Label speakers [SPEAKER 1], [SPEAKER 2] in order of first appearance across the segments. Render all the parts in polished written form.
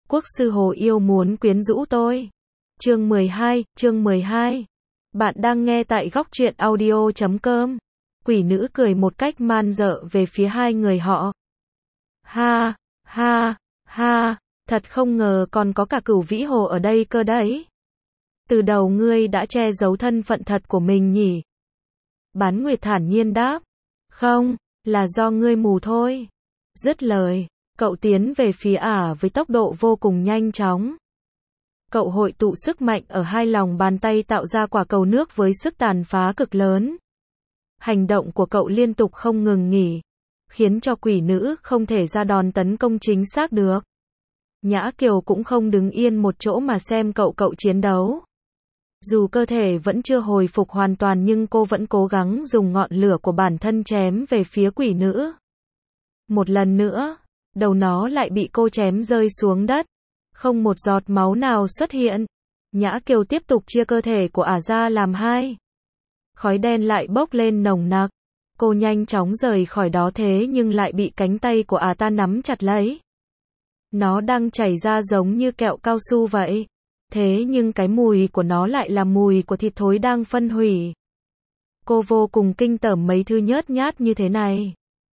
[SPEAKER 1] Quốc sư Hồ Yêu muốn quyến rũ tôi. Chương 12. Bạn đang nghe tại góc truyện audio.com. Quỷ nữ cười một cách man dợ về phía hai người họ. Ha, ha, ha, thật không ngờ còn có cả Cửu Vĩ Hồ ở đây cơ đấy. Từ đầu ngươi đã che giấu thân phận thật của mình nhỉ? Bán Nguyệt thản nhiên đáp. Không, là do ngươi mù thôi. Dứt lời, cậu tiến về phía ả với tốc độ vô cùng nhanh chóng. Cậu hội tụ sức mạnh ở hai lòng bàn tay tạo ra quả cầu nước với sức tàn phá cực lớn. Hành động của cậu liên tục không ngừng nghỉ, khiến cho quỷ nữ không thể ra đòn tấn công chính xác được. Nhã Kiều cũng không đứng yên một chỗ mà xem cậu chiến đấu. Dù cơ thể vẫn chưa hồi phục hoàn toàn nhưng cô vẫn cố gắng dùng ngọn lửa của bản thân chém về phía quỷ nữ. Một lần nữa, đầu nó lại bị cô chém rơi xuống đất. Không một giọt máu nào xuất hiện. Nhã Kiều tiếp tục chia cơ thể của ả ra làm hai. Khói đen lại bốc lên nồng nặc. Cô nhanh chóng rời khỏi đó thế nhưng lại bị cánh tay của ả ta nắm chặt lấy. Nó đang chảy ra giống như kẹo cao su vậy. Thế nhưng cái mùi của nó lại là mùi của thịt thối đang phân hủy. Cô vô cùng kinh tởm mấy thứ nhớt nhát như thế này.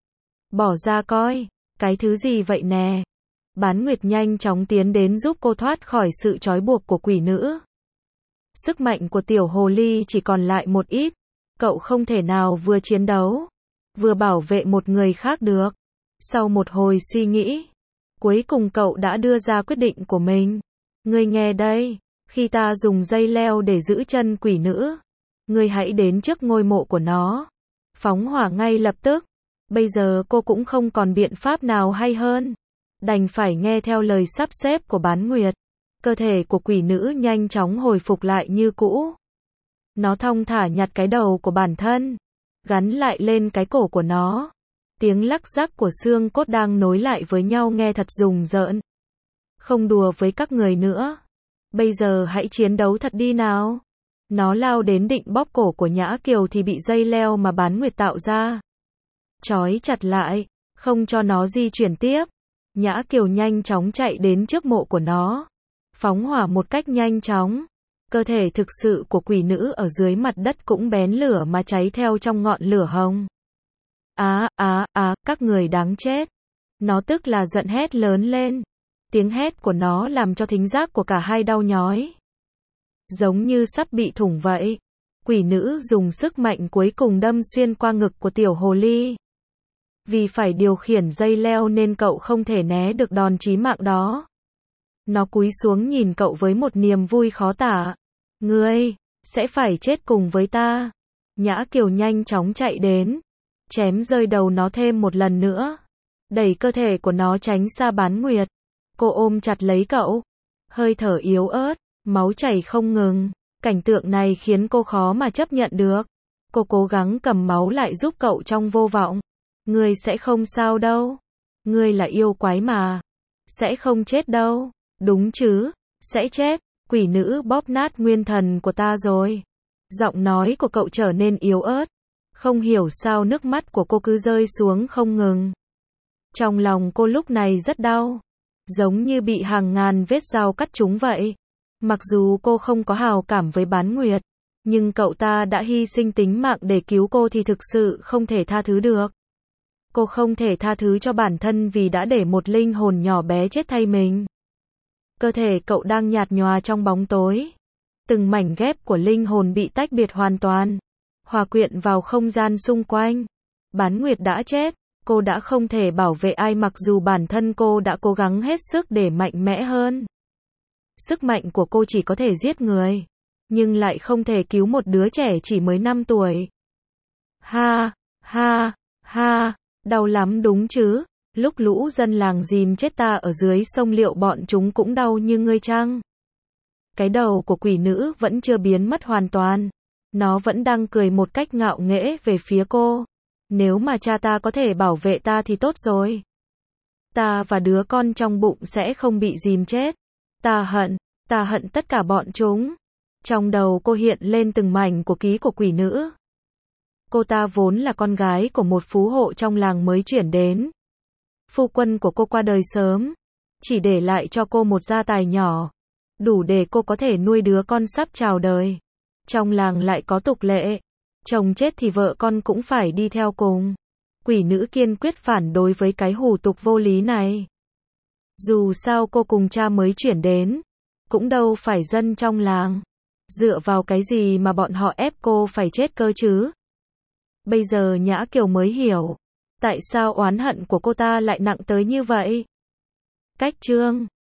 [SPEAKER 1] Bỏ ra coi, cái thứ gì vậy nè? Bán Nguyệt nhanh chóng tiến đến giúp cô thoát khỏi sự trói buộc của quỷ nữ. Sức mạnh của tiểu hồ ly chỉ còn lại một ít. Cậu không thể nào vừa chiến đấu, vừa bảo vệ một người khác được. Sau một hồi suy nghĩ, cuối cùng cậu đã đưa ra quyết định của mình. Ngươi nghe đây, khi ta dùng dây leo để giữ chân quỷ nữ, ngươi hãy đến trước ngôi mộ của nó. Phóng hỏa ngay lập tức. Bây giờ cô cũng không còn biện pháp nào hay hơn. Đành phải nghe theo lời sắp xếp của Bán Nguyệt. Cơ thể của quỷ nữ nhanh chóng hồi phục lại như cũ. Nó thong thả nhặt cái đầu của bản thân, gắn lại lên cái cổ của nó. Tiếng lắc rắc của xương cốt đang nối lại với nhau nghe thật rùng rợn. Không đùa với các người nữa. Bây giờ hãy chiến đấu thật đi nào. Nó lao đến định bóp cổ của Nhã Kiều thì bị dây leo mà Bán Nguyệt tạo ra trói chặt lại, không cho nó di chuyển tiếp. Nhã Kiều nhanh chóng chạy đến trước mộ của nó, phóng hỏa một cách nhanh chóng. Cơ thể thực sự của quỷ nữ ở dưới mặt đất cũng bén lửa mà cháy theo trong ngọn lửa hồng. Các người đáng chết. Nó tức là giận hét lớn lên. Tiếng hét của nó làm cho thính giác của cả hai đau nhói. Giống như sắp bị thủng vậy. Quỷ nữ dùng sức mạnh cuối cùng đâm xuyên qua ngực của tiểu hồ ly. Vì phải điều khiển dây leo nên cậu không thể né được đòn chí mạng đó. Nó cúi xuống nhìn cậu với một niềm vui khó tả. Ngươi sẽ phải chết cùng với ta. Nhã Kiều nhanh chóng chạy đến, chém rơi đầu nó thêm một lần nữa, đẩy cơ thể của nó tránh xa Bán Nguyệt. Cô ôm chặt lấy cậu, hơi thở yếu ớt, máu chảy không ngừng. Cảnh tượng này khiến cô khó mà chấp nhận được. Cô cố gắng cầm máu lại giúp cậu trong vô vọng. Ngươi sẽ không sao đâu. Ngươi là yêu quái mà. Sẽ không chết đâu. Đúng chứ, sẽ chết. Quỷ nữ bóp nát nguyên thần của ta rồi. Giọng nói của cậu trở nên yếu ớt. Không hiểu sao nước mắt của cô cứ rơi xuống không ngừng. Trong lòng cô lúc này rất đau. Giống như bị hàng ngàn vết dao cắt trúng vậy. Mặc dù cô không có hào cảm với Bán Nguyệt, nhưng cậu ta đã hy sinh tính mạng để cứu cô thì thực sự không thể tha thứ được. Cô không thể tha thứ cho bản thân vì đã để một linh hồn nhỏ bé chết thay mình. Cơ thể cậu đang nhạt nhòa trong bóng tối. Từng mảnh ghép của linh hồn bị tách biệt hoàn toàn, hòa quyện vào không gian xung quanh. Bán Nguyệt đã chết, cô đã không thể bảo vệ ai mặc dù bản thân cô đã cố gắng hết sức để mạnh mẽ hơn. Sức mạnh của cô chỉ có thể giết người, nhưng lại không thể cứu một đứa trẻ chỉ mới 5 tuổi. Ha, đau lắm đúng chứ, lúc lũ dân làng dìm chết ta ở dưới sông liệu bọn chúng cũng đau như ngươi chăng? Cái đầu của quỷ nữ vẫn chưa biến mất hoàn toàn. Nó vẫn đang cười một cách ngạo nghễ về phía cô. Nếu mà cha ta có thể bảo vệ ta thì tốt rồi. Ta và đứa con trong bụng sẽ không bị dìm chết. Ta hận tất cả bọn chúng. Trong đầu cô hiện lên từng mảnh của ký của quỷ nữ. Cô ta vốn là con gái của một phú hộ trong làng mới chuyển đến. Phu quân của cô qua đời sớm. chỉ để lại cho cô một gia tài nhỏ, đủ để cô có thể nuôi đứa con sắp chào đời. Trong làng lại có tục lệ, chồng chết thì vợ con cũng phải đi theo cùng. Quỷ nữ kiên quyết phản đối với cái hủ tục vô lý này. Dù sao cô cùng cha mới chuyển đến, cũng đâu phải dân trong làng. Dựa vào cái gì mà bọn họ ép cô phải chết cơ chứ? Bây giờ Nhã Kiều mới hiểu, tại sao oán hận của cô ta lại nặng tới như vậy. Cách chương